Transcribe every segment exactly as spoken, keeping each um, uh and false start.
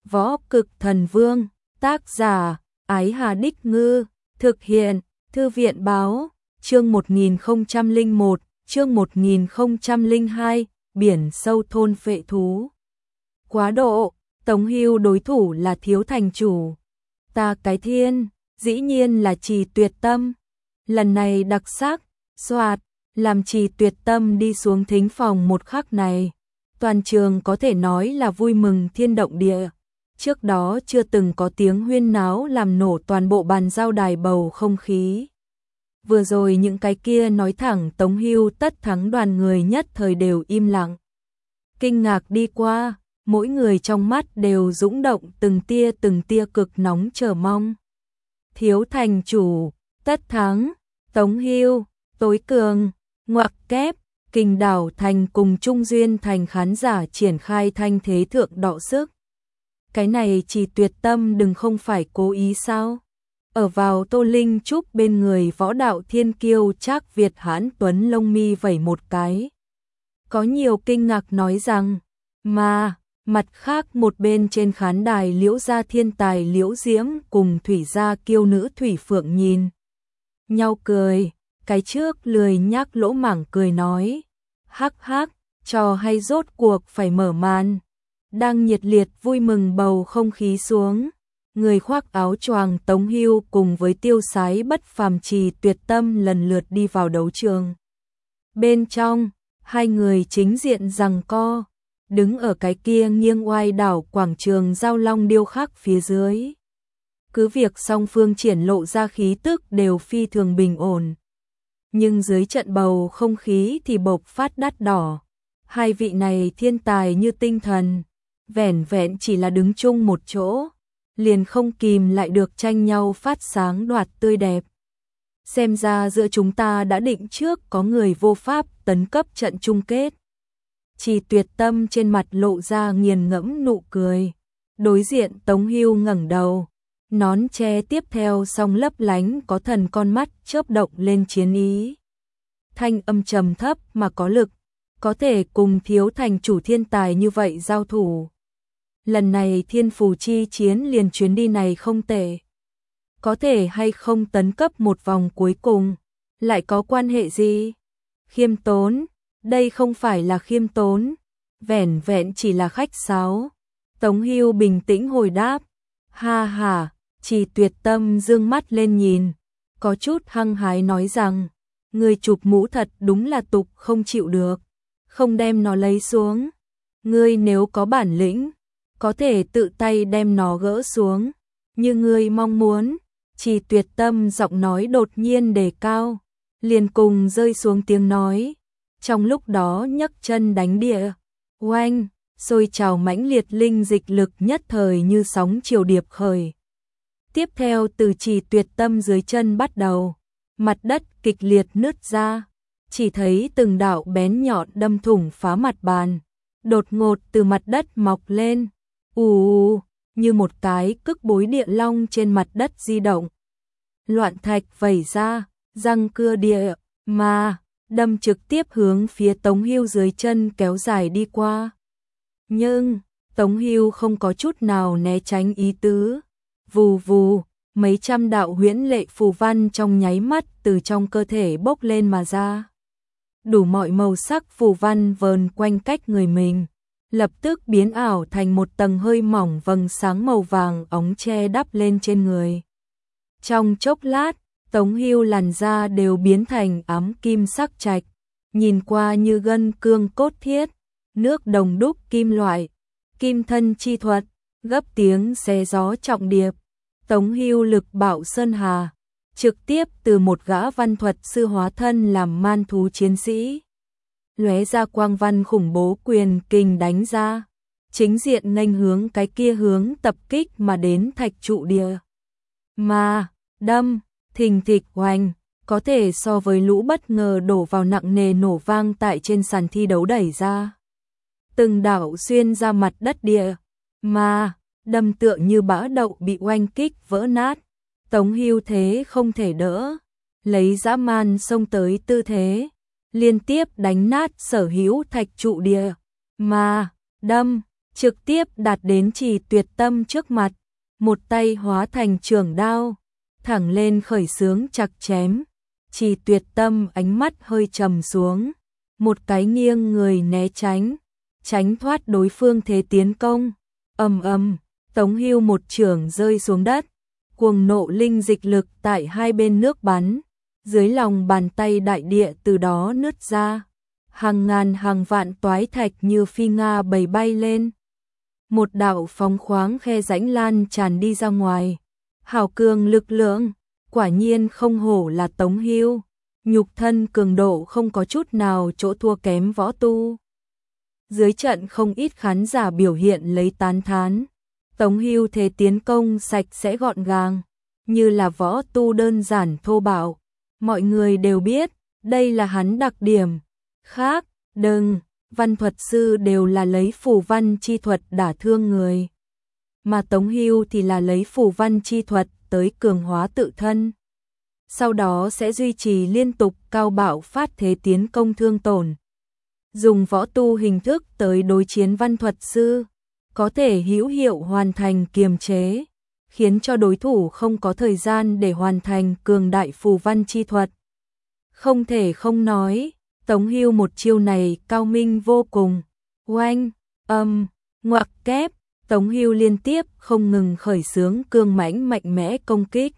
Võ Cực Thần Vương, tác giả, Ái Hà Đích Ngư, thực hiện, Thư viện Báo, chương một nghìn không trăm lẻ một, chương một nghìn không trăm lẻ hai, biển sâu thôn phệ thú. Quá độ, Tống Hưu đối thủ là Thiếu thành chủ. Ta cái thiên, dĩ nhiên là Trì Tuyệt Tâm. Lần này đặc sắc, soạt, làm Trì Tuyệt Tâm đi xuống thính phòng một khắc này. Toàn trường có thể nói là vui mừng thiên động địa. Trước đó chưa từng có tiếng huyên náo làm nổ toàn bộ bàn giao đài bầu không khí. Vừa rồi những cái kia nói thẳng Tống Hưu tất thắng đoàn người nhất thời đều im lặng. Kinh ngạc đi qua, mỗi người trong mắt đều dũng động từng tia từng tia cực nóng chờ mong. Thiếu thành chủ, tất thắng, Tống Hưu, tối cường, ngoặc kép, Kình Đảo Thành cùng Trung Duyên Thành khán giả triển khai thanh thế thượng đọ sức. Cái này Trì Tuyệt Tâm đừng không phải cố ý sao? Ở vào Tô Linh Trúc bên người võ đạo thiên kiêu Trác Việt Hãn Tuấn lông mi vẩy một cái. Có nhiều kinh ngạc nói rằng, mà, mặt khác một bên trên khán đài Liễu gia thiên tài Liễu Diễm cùng Thủy gia kiêu nữ Thủy Phượng nhìn nhau cười, cái trước lười nhác lỗ mảng cười nói, hắc hắc, trò hay rốt cuộc phải mở màn. Đang nhiệt liệt vui mừng bầu không khí xuống, người khoác áo choàng Tống Hưu cùng với tiêu sái bất phàm Trì Tuyệt Tâm lần lượt đi vào đấu trường. Bên trong, hai người chính diện giằng co, đứng ở cái kia nghiêng oai đảo quảng trường giao long điêu khắc phía dưới. Cứ việc song phương triển lộ ra khí tức đều phi thường bình ổn, nhưng dưới trận bầu không khí thì bộc phát đắt đỏ. Hai vị này thiên tài như tinh thần, vẻn vẹn chỉ là đứng chung một chỗ, liền không kìm lại được tranh nhau phát sáng đoạt tươi đẹp. Xem ra giữa chúng ta đã định trước có người vô pháp tấn cấp trận chung kết. Trì Tuyệt Tâm trên mặt lộ ra nghiền ngẫm nụ cười. Đối diện Tống Hưu ngẩng đầu, nón che tiếp theo song lấp lánh có thần con mắt chớp động lên chiến ý. Thanh âm trầm thấp mà có lực, có thể cùng Thiếu thành chủ thiên tài như vậy giao thủ. Lần này thiên phù chi chiến liền chuyến đi này không tệ. Có thể hay không tấn cấp một vòng cuối cùng, lại có quan hệ gì? Khiêm tốn, đây không phải là khiêm tốn, vẻn vẹn chỉ là khách sáo. Tống Hưu bình tĩnh hồi đáp, ha ha, Trì Tuyệt Tâm dương mắt lên nhìn, có chút hăng hái nói rằng, người chụp mũ thật đúng là tục không chịu được, không đem nó lấy xuống. Ngươi nếu có bản lĩnh, có thể tự tay đem nó gỡ xuống, như ngươi mong muốn. Trì Tuyệt Tâm giọng nói đột nhiên đề cao, liền cùng rơi xuống tiếng nói. Trong lúc đó nhấc chân đánh địa, oanh, sôi trào mãnh liệt linh dịch lực nhất thời như sóng chiều điệp khởi. Tiếp theo từ Trì Tuyệt Tâm dưới chân bắt đầu, mặt đất kịch liệt nứt ra, chỉ thấy từng đạo bén nhọn đâm thủng phá mặt bàn, đột ngột từ mặt đất mọc lên, ù ù, như một cái cức bối địa long trên mặt đất di động. Loạn thạch vẩy ra, răng cưa địa, mà đâm trực tiếp hướng phía Tống Hưu dưới chân kéo dài đi qua. Nhưng, Tống Hưu không có chút nào né tránh ý tứ. Vù vù, mấy trăm đạo huyễn lệ phù văn trong nháy mắt từ trong cơ thể bốc lên mà ra. Đủ mọi màu sắc phù văn vờn quanh cách người mình, lập tức biến ảo thành một tầng hơi mỏng vầng sáng màu vàng óng che đắp lên trên người. Trong chốc lát, Tống Hưu làn da đều biến thành ám kim sắc trạch, nhìn qua như gân cương cốt thiết, nước đồng đúc kim loại, kim thân chi thuật, gấp tiếng xé gió trọng điệp. Tống Hưu lực bạo sơn hà, trực tiếp từ một gã văn thuật sư hóa thân làm man thú chiến sĩ. Lóe ra quang văn khủng bố quyền kình đánh ra, chính diện nghênh hướng cái kia hướng tập kích mà đến thạch trụ địa. Mà, đâm, thình thịch oanh, có thể so với lũ bất ngờ đổ vào nặng nề nổ vang tại trên sàn thi đấu đẩy ra. Từng đạo xuyên ra mặt đất địa, mà, đâm tựa như bã đậu bị oanh kích vỡ nát. Tống Hưu thế không thể đỡ, lấy dã man xông tới tư thế, liên tiếp đánh nát sở hữu thạch trụ địa, mà, đâm, trực tiếp đạt đến Trì Tuyệt Tâm trước mặt, một tay hóa thành trường đao, thẳng lên khởi xướng chặt chém. Trì Tuyệt Tâm ánh mắt hơi trầm xuống, một cái nghiêng người né tránh, tránh thoát đối phương thế tiến công. Ầm ầm, Tống Hưu một chưởng rơi xuống đất, cuồng nộ linh dịch lực tại hai bên nước bắn, dưới lòng bàn tay đại địa từ đó nứt ra, hàng ngàn hàng vạn toái thạch như phi nga bầy bay lên. Một đạo phóng khoáng khe rãnh lan tràn đi ra ngoài. Hào cường lực lượng, quả nhiên không hổ là Tống Hưu, nhục thân cường độ không có chút nào chỗ thua kém võ tu. Dưới trận không ít khán giả biểu hiện lấy tán thán. Tống Hưu thế tiến công sạch sẽ gọn gàng, như là võ tu đơn giản thô bạo. Mọi người đều biết, đây là hắn đặc điểm. Khác, đừng, văn thuật sư đều là lấy phù văn chi thuật đả thương người. Mà Tống Hưu thì là lấy phù văn chi thuật tới cường hóa tự thân. Sau đó sẽ duy trì liên tục cao bạo phát thế tiến công thương tổn. Dùng võ tu hình thức tới đối chiến văn thuật sư, có thể hữu hiệu hoàn thành kiềm chế, khiến cho đối thủ không có thời gian để hoàn thành cường đại phù văn chi thuật. Không thể không nói, Tống Hưu một chiêu này cao minh vô cùng. Oanh, âm, ngoặc kép, Tống Hưu liên tiếp không ngừng khởi xướng cương mãnh mạnh mẽ công kích.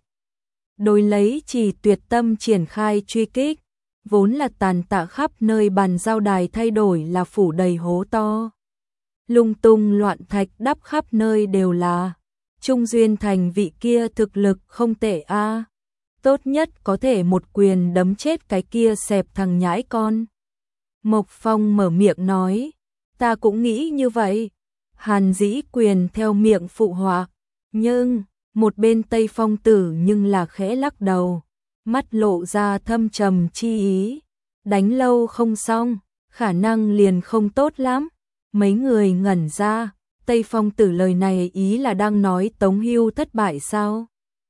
Đối lấy Trì Tuyệt Tâm triển khai truy kích, vốn là tàn tạ khắp nơi bàn giao đài thay đổi là phủ đầy hố to. Lung tung loạn thạch đắp khắp nơi đều là. Trung Duyên Thành vị kia thực lực không tệ a, tốt nhất có thể một quyền đấm chết cái kia xẹp thằng nhãi con. Mộc Phong mở miệng nói, ta cũng nghĩ như vậy. Hàn Dĩ Quyền theo miệng phụ họa, nhưng một bên Tây Phong Tử nhưng là khẽ lắc đầu, mắt lộ ra thâm trầm chi ý, đánh lâu không xong, khả năng liền không tốt lắm. Mấy người ngẩn ra, Tây Phong Tử lời này ý là đang nói Tống Hưu thất bại sao?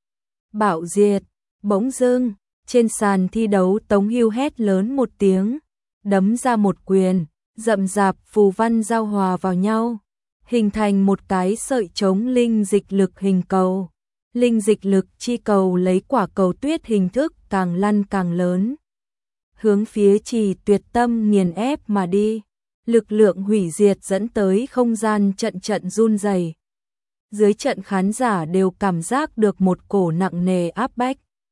Bạo diệt, bỗng dưng, trên sàn thi đấu Tống Hưu hét lớn một tiếng, đấm ra một quyền, rậm rạp phù văn giao hòa vào nhau, hình thành một cái sợi chống linh dịch lực hình cầu. Linh dịch lực chi cầu lấy quả cầu tuyết hình thức càng lăn càng lớn, hướng phía Trì Tuyệt Tâm nghiền ép mà đi. Lực lượng hủy diệt dẫn tới không gian trận trận run rẩy. Dưới trận khán giả đều cảm giác được một cổ nặng nề áp bách.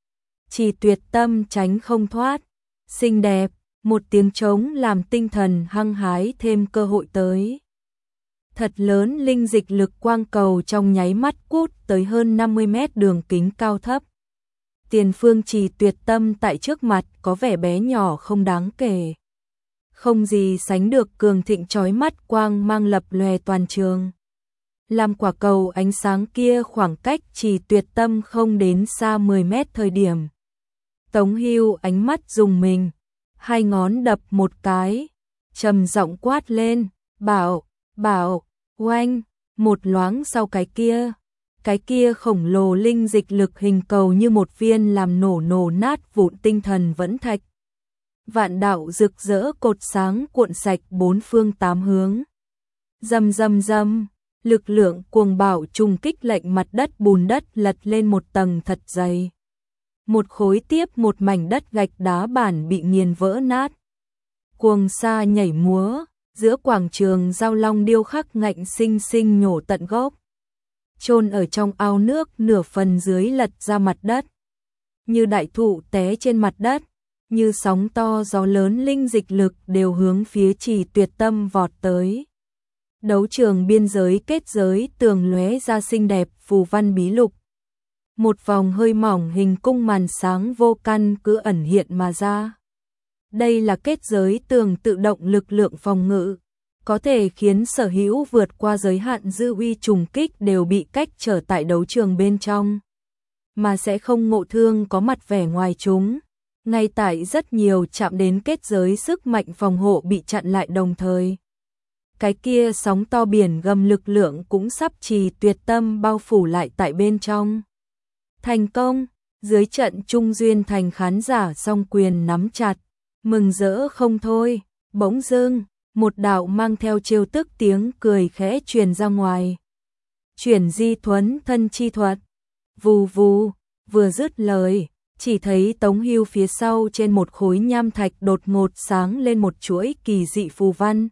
Trì Tuyệt Tâm tránh không thoát. Xinh đẹp, một tiếng trống làm tinh thần hăng hái thêm cơ hội tới. Thật lớn linh dịch lực quang cầu trong nháy mắt cút tới hơn năm mươi mét đường kính cao thấp. Tiền phương Trì Tuyệt Tâm tại trước mặt có vẻ bé nhỏ không đáng kể. Không gì sánh được cường thịnh chói mắt quang mang lập lòe toàn trường. Làm quả cầu ánh sáng kia khoảng cách Trì Tuyệt Tâm không đến xa mười mét thời điểm. Tống Hưu ánh mắt dùng mình, hai ngón đập một cái, trầm giọng quát lên, bảo, bảo, oanh, một loáng sau cái kia. Cái kia khổng lồ linh dịch lực hình cầu như một viên làm nổ nổ nát vụn tinh thần vẫn thạch. Vạn đạo rực rỡ cột sáng cuộn sạch bốn phương tám hướng. Rầm rầm rầm, lực lượng cuồng bạo trùng kích lệnh mặt đất bùn đất lật lên một tầng thật dày. Một khối tiếp một mảnh đất gạch đá bản bị nghiền vỡ nát. Cuồng sa nhảy múa, giữa quảng trường giao long điêu khắc ngạnh sinh sinh nhổ tận gốc. Chôn ở trong ao nước nửa phần dưới lật ra mặt đất. Như đại thụ té trên mặt đất. Như sóng to gió lớn linh dịch lực đều hướng phía Trì Tuyệt Tâm vọt tới. Đấu trường biên giới kết giới tường lóe ra xinh đẹp phù văn bí lục. Một vòng hơi mỏng hình cung màn sáng vô căn cứ ẩn hiện mà ra. Đây là kết giới tường tự động lực lượng phòng ngự, có thể khiến sở hữu vượt qua giới hạn dư uy trùng kích đều bị cách trở tại đấu trường bên trong, mà sẽ không ngộ thương có mặt vẻ ngoài chúng. Ngay tại rất nhiều chạm đến kết giới sức mạnh phòng hộ bị chặn lại đồng thời. Cái kia sóng to biển gầm lực lượng cũng sắp Trì Tuyệt Tâm bao phủ lại tại bên trong. Thành công, dưới trận Trung Duyên Thành khán giả song quyền nắm chặt, mừng rỡ không thôi. Bỗng dưng, một đạo mang theo trêu tức tiếng cười khẽ truyền ra ngoài. Chuyển di thuấn thân chi thuật. Vù vù, vừa dứt lời, chỉ thấy Tống Hưu phía sau trên một khối nham thạch đột ngột sáng lên một chuỗi kỳ dị phù văn.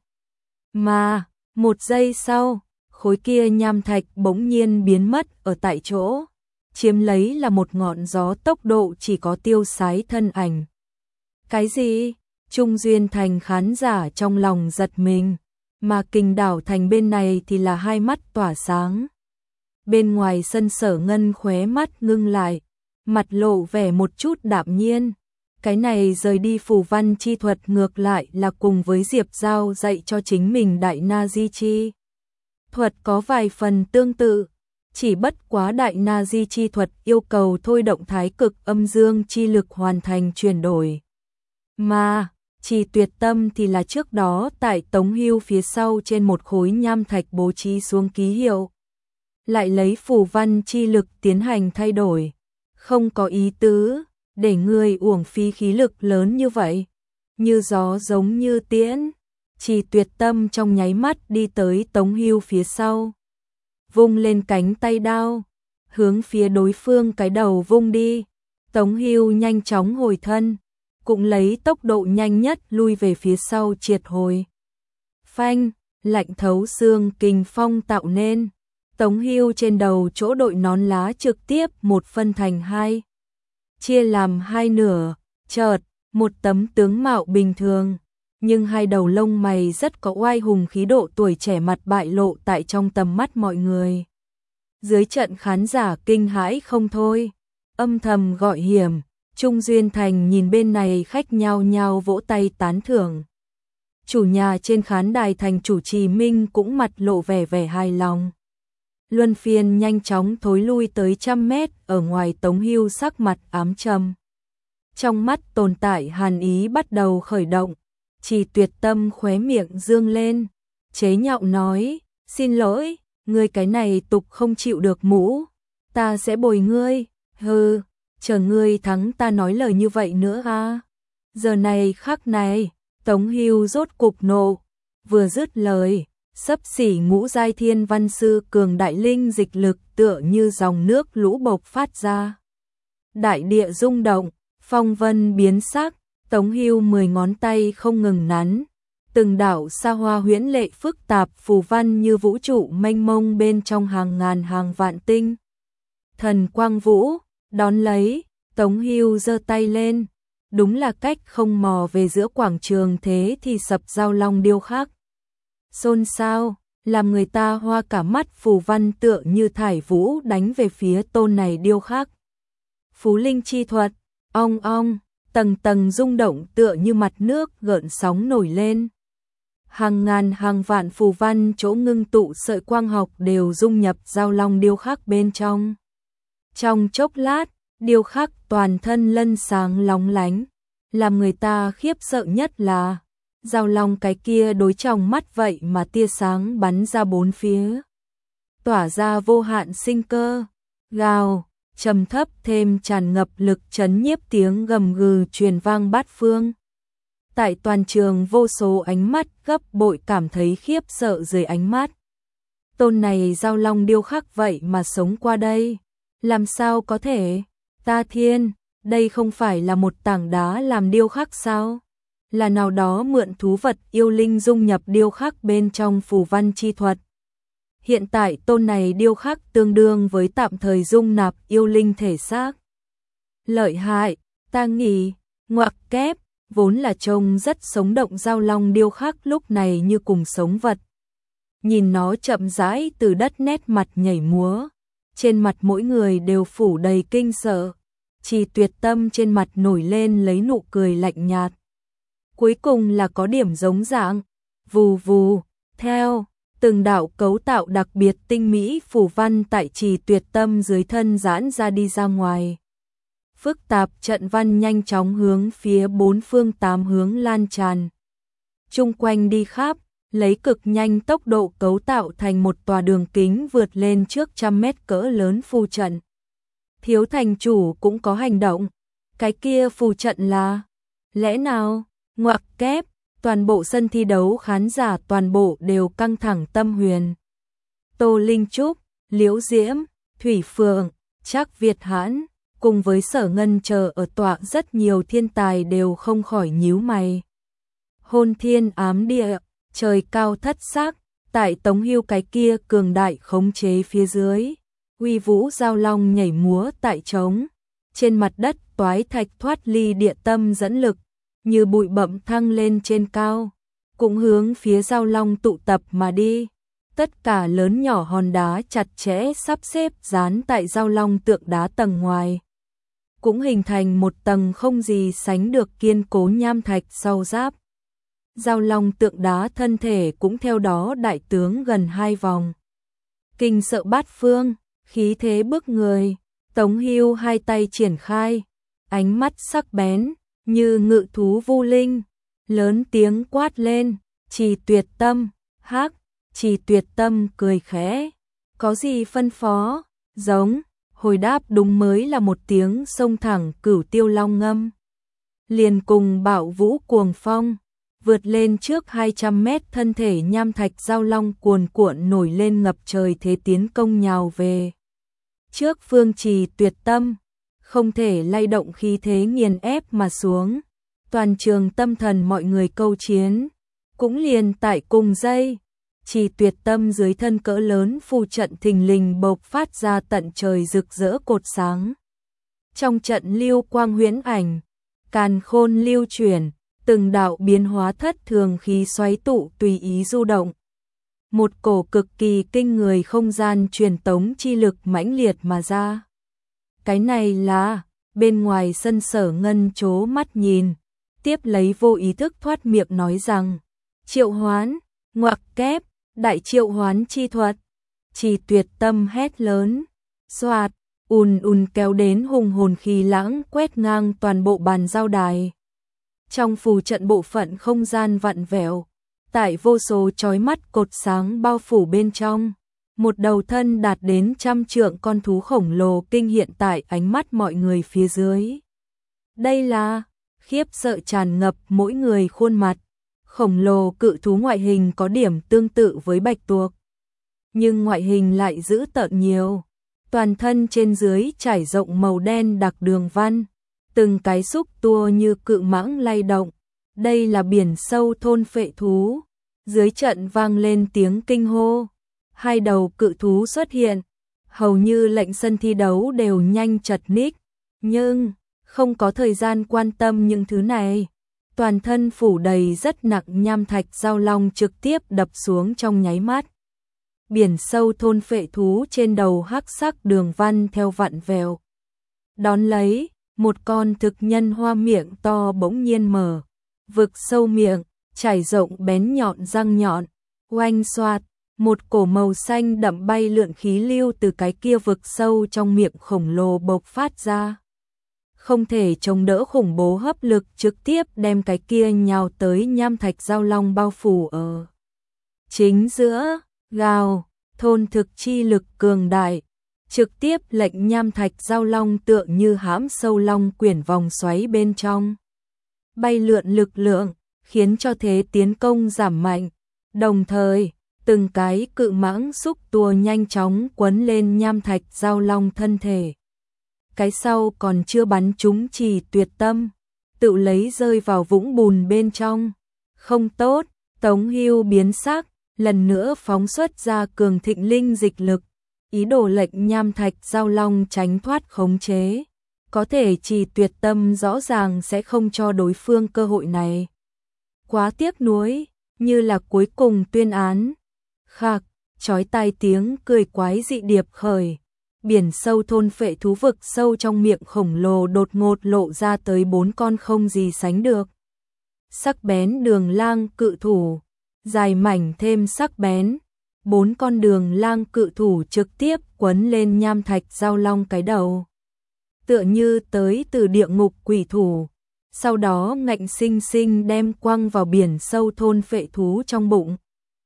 Mà, một giây sau, khối kia nham thạch bỗng nhiên biến mất ở tại chỗ, chiếm lấy là một ngọn gió tốc độ chỉ có tiêu sái thân ảnh. Cái gì? Trung Duyên Thành khán giả trong lòng giật mình, mà Kình Đảo Thành bên này thì là hai mắt tỏa sáng. Bên ngoài sân Sở Ngân khóe mắt ngưng lại, mặt lộ vẻ một chút đạm nhiên. Cái này rời đi phù văn chi thuật ngược lại là cùng với Diệp Giao dạy cho chính mình Đại Na Di chi thuật có vài phần tương tự, chỉ bất quá Đại Na Di chi thuật yêu cầu thôi động thái cực âm dương chi lực hoàn thành chuyển đổi. Mà, Trì Tuyệt Tâm thì là trước đó tại Tống Hưu phía sau trên một khối nham thạch bố trí xuống ký hiệu, lại lấy phù văn chi lực tiến hành thay đổi, không có ý tứ để người uổng phí khí lực lớn như vậy, như gió giống như tiễn. Trì Tuyệt Tâm trong nháy mắt đi tới Tống Hưu phía sau, vung lên cánh tay đao, hướng phía đối phương cái đầu vung đi. Tống Hưu nhanh chóng hồi thân, cũng lấy tốc độ nhanh nhất lui về phía sau triệt hồi. Phanh, lạnh thấu xương kình phong tạo nên, Tống Hưu trên đầu chỗ đội nón lá trực tiếp một phân thành hai, chia làm hai nửa. Chợt, một tấm tướng mạo bình thường, nhưng hai đầu lông mày rất có oai hùng khí độ tuổi trẻ mặt bại lộ tại trong tầm mắt mọi người. Dưới trận khán giả kinh hãi không thôi, âm thầm gọi hiểm. Trung Duyên Thành nhìn bên này khách nhao nhao vỗ tay tán thưởng. Chủ nhà trên khán đài thành chủ Trì Minh cũng mặt lộ vẻ vẻ hài lòng. Luân Phiên nhanh chóng thối lui tới trăm mét ở ngoài. Tống Hưu sắc mặt ám trầm, trong mắt tồn tại hàn ý bắt đầu khởi động. Trì Tuyệt Tâm khóe miệng dương lên, chế nhạo nói, xin lỗi, ngươi cái này tục không chịu được mũ, ta sẽ bồi ngươi. Hừ, chờ ngươi thắng ta nói lời như vậy nữa à? Giờ này khắc này, Tống Hưu rốt cục nộ, vừa dứt lời, xấp xỉ ngũ giai thiên văn sư cường đại linh dịch lực tựa như dòng nước lũ bộc phát ra. Đại địa rung động, phong vân biến sắc, Tống Hưu mười ngón tay không ngừng nắn, từng đạo sa hoa huyễn lệ phức tạp phù văn như vũ trụ mênh mông bên trong hàng ngàn hàng vạn tinh thần quang vũ. Đón lấy, Tống Hưu giơ tay lên, đúng là cách không mò về giữa quảng trường thế thì sập giao long điêu khắc. Xôn xao, làm người ta hoa cả mắt, phù văn tựa như thải vũ đánh về phía tôn này điêu khắc. Phú linh chi thuật, ong ong, tầng tầng rung động tựa như mặt nước gợn sóng nổi lên. Hàng ngàn hàng vạn phù văn chỗ ngưng tụ sợi quang học đều dung nhập giao long điêu khắc bên trong. Trong chốc lát, điêu khắc toàn thân lân sáng lóng lánh, làm người ta khiếp sợ nhất là giao long cái kia đối trong mắt vậy mà tia sáng bắn ra bốn phía, tỏa ra vô hạn sinh cơ. Gào, trầm thấp thêm tràn ngập lực chấn nhiếp tiếng gầm gừ truyền vang bát phương. Tại toàn trường vô số ánh mắt gấp bội cảm thấy khiếp sợ dưới ánh mắt. Tôn này giao long điêu khắc vậy mà sống qua đây. Làm sao có thể? Ta thiên, đây không phải là một tảng đá làm điêu khắc sao? Là nào đó mượn thú vật yêu linh dung nhập điêu khắc bên trong phù văn chi thuật. Hiện tại tôn này điêu khắc tương đương với tạm thời dung nạp yêu linh thể xác. Lợi hại, ta nghĩ, ngoặc kép, vốn là trông rất sống động giao long điêu khắc lúc này như cùng sống vật. Nhìn nó chậm rãi từ đất nét mặt nhảy múa. Trên mặt mỗi người đều phủ đầy kinh sợ, Trì Tuyệt Tâm trên mặt nổi lên lấy nụ cười lạnh nhạt. Cuối cùng là có điểm giống dạng, vù vù, theo, từng đạo cấu tạo đặc biệt tinh mỹ phù văn tại Trì Tuyệt Tâm dưới thân giãn ra đi ra ngoài. Phức tạp trận văn nhanh chóng hướng phía bốn phương tám hướng lan tràn. Chung quanh đi khắp, lấy cực nhanh tốc độ cấu tạo thành một tòa đường kính vượt lên trước trăm mét cỡ lớn phù trận. Thiếu thành chủ cũng có hành động. Cái kia phù trận là lẽ nào? Ngoặc kép, Toàn bộ sân thi đấu khán giả toàn bộ đều căng thẳng tâm huyền. Tô Linh Trúc, Liễu Diễm, Thủy Phượng, Trác Việt Hãn, cùng với Sở Ngân chờ ở tọa rất nhiều thiên tài đều không khỏi nhíu mày. Hôn thiên ám địa, trời cao thất sắc, tại Tống Hưu cái kia cường đại khống chế phía dưới. Uy vũ giao long nhảy múa tại trống. Trên mặt đất toái thạch thoát ly địa tâm dẫn lực, như bụi bặm thăng lên trên cao, cũng hướng phía giao long tụ tập mà đi. Tất cả lớn nhỏ hòn đá chặt chẽ sắp xếp dán tại giao long tượng đá tầng ngoài, cũng hình thành một tầng không gì sánh được kiên cố nham thạch sau giáp. Giao long tượng đá thân thể cũng theo đó đại tướng gần hai vòng. Kinh sợ bát phương, khí thế bức người. Tống Hưu hai tay triển khai, ánh mắt sắc bén, như ngự thú vu linh, lớn tiếng quát lên, Trì Tuyệt Tâm, hắc, Trì Tuyệt Tâm cười khẽ, có gì phân phó, giống, hồi đáp đúng mới là một tiếng xông thẳng cửu tiêu long ngâm. Liền cùng bạo vũ cuồng phong, vượt lên trước hai trăm mét thân thể nham thạch giao long cuồn cuộn nổi lên ngập trời thế tiến công nhào về. Trước phương Trì Tuyệt Tâm, không thể lay động khí thế nghiền ép mà xuống. Toàn trường tâm thần mọi người câu chiến, cũng liền tại cùng giây, Trì Tuyệt Tâm dưới thân cỡ lớn phù trận thình lình bộc phát ra tận trời rực rỡ cột sáng. Trong trận lưu quang huyễn ảnh, càn khôn lưu chuyển, từng đạo biến hóa thất thường khí xoáy tụ tùy ý du động. Một cổ cực kỳ kinh người không gian truyền tống chi lực mãnh liệt mà ra. Cái này là, bên ngoài sân Sở Ngân chố mắt nhìn, tiếp lấy vô ý thức thoát miệng nói rằng, triệu hoán, ngoặc kép, đại triệu hoán chi thuật. Trì Tuyệt Tâm hét lớn, xoạt, ùn ùn kéo đến hùng hồn khí lãng quét ngang toàn bộ bàn giao đài. Trong phù trận bộ phận không gian vặn vẹo, tại vô số chói mắt cột sáng bao phủ bên trong, một đầu thân đạt đến trăm trượng con thú khổng lồ kinh hiện tại ánh mắt mọi người phía dưới. Đây là, khiếp sợ tràn ngập mỗi người khuôn mặt. Khổng lồ cự thú ngoại hình có điểm tương tự với bạch tuộc, nhưng ngoại hình lại dữ tợn nhiều. Toàn thân trên dưới trải rộng màu đen đặc đường văn, từng cái xúc tua như cự mãng lay động. Đây là biển sâu thôn phệ thú. Dưới trận vang lên tiếng kinh hô. Hai đầu cự thú xuất hiện, hầu như lệnh sân thi đấu đều nhanh chật ních, nhưng không có thời gian quan tâm những thứ này. Toàn thân phủ đầy rất nặng nham thạch giao long trực tiếp đập xuống trong nháy mắt. Biển sâu thôn phệ thú trên đầu hắc sắc đường văn theo vặn vẹo. Đón lấy, một con thực nhân hoa miệng to bỗng nhiên mở, vực sâu miệng, trải rộng bén nhọn răng nhọn, oanh xoạt, một cổ màu xanh đậm bay lượn khí lưu từ cái kia vực sâu trong miệng khổng lồ bộc phát ra. Không thể chống đỡ khủng bố hấp lực trực tiếp đem cái kia nhào tới nham thạch giao long bao phủ ở chính giữa, gào, thôn thực chi lực cường đại, trực tiếp lệnh nham thạch giao long tựa như hãm sâu long quyển vòng xoáy bên trong. Bay lượn lực lượng, khiến cho thế tiến công giảm mạnh, đồng thời, từng cái cự mãng xúc tua nhanh chóng quấn lên nham thạch giao long thân thể. Cái sau còn chưa bắn trúng Trì Tuyệt Tâm, tự lấy rơi vào vũng bùn bên trong. Không tốt, Tống Hưu biến sắc, lần nữa phóng xuất ra cường thịnh linh dịch lực, ý đồ lệnh nham thạch giao long tránh thoát khống chế. Có thể Trì Tuyệt Tâm rõ ràng sẽ không cho đối phương cơ hội này. Quá tiếc nuối, như là cuối cùng tuyên án. Khạc, chói tai tiếng cười quái dị điệp khởi. Biển sâu thôn phệ thú vực sâu trong miệng khổng lồ đột ngột lộ ra tới bốn con không gì sánh được. Sắc bén đường lang cự thủ, dài mảnh thêm sắc bén. Bốn con đường lang cự thủ trực tiếp quấn lên nham thạch giao long cái đầu. Tựa như tới từ địa ngục quỷ thủ, sau đó ngạnh sinh sinh đem quăng vào biển sâu thôn phệ thú trong bụng.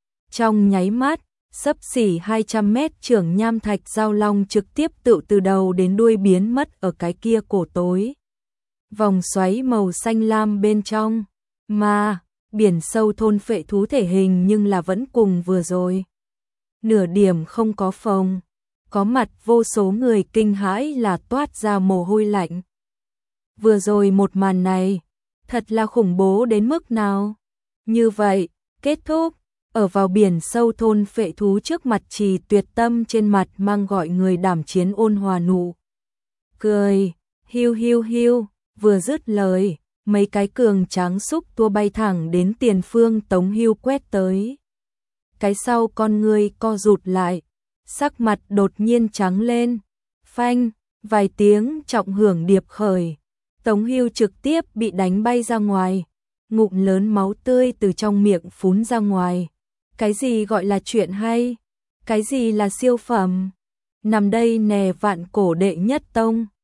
Trong nháy mắt, xấp xỉ hai trăm mét trưởng nham thạch giao long trực tiếp tự từ đầu đến đuôi biến mất ở cái kia cổ tối. Vòng xoáy màu xanh lam bên trong, mà biển sâu thôn phệ thú thể hình nhưng là vẫn cùng vừa rồi. Nửa điểm không có phồng, có mặt vô số người kinh hãi là toát ra mồ hôi lạnh. Vừa rồi một màn này, thật là khủng bố đến mức nào. Như vậy, kết thúc, ở vào biển sâu thôn phệ thú trước mặt Trì Tuyệt Tâm trên mặt mang gọi người đảm chiến ôn hòa nụ. Cười, hiu hiu hiu, vừa dứt lời, mấy cái cường tráng xúc tua bay thẳng đến tiền phương Tống Hưu quét tới. Cái sau con người co rụt lại, sắc mặt đột nhiên trắng lên, phanh, vài tiếng trọng hưởng điệp khởi. Tống Hưu trực tiếp bị đánh bay ra ngoài, ngụm lớn máu tươi từ trong miệng phún ra ngoài. Cái gì gọi là chuyện hay? Cái gì là siêu phẩm? Nằm đây nè vạn cổ đệ nhất tông.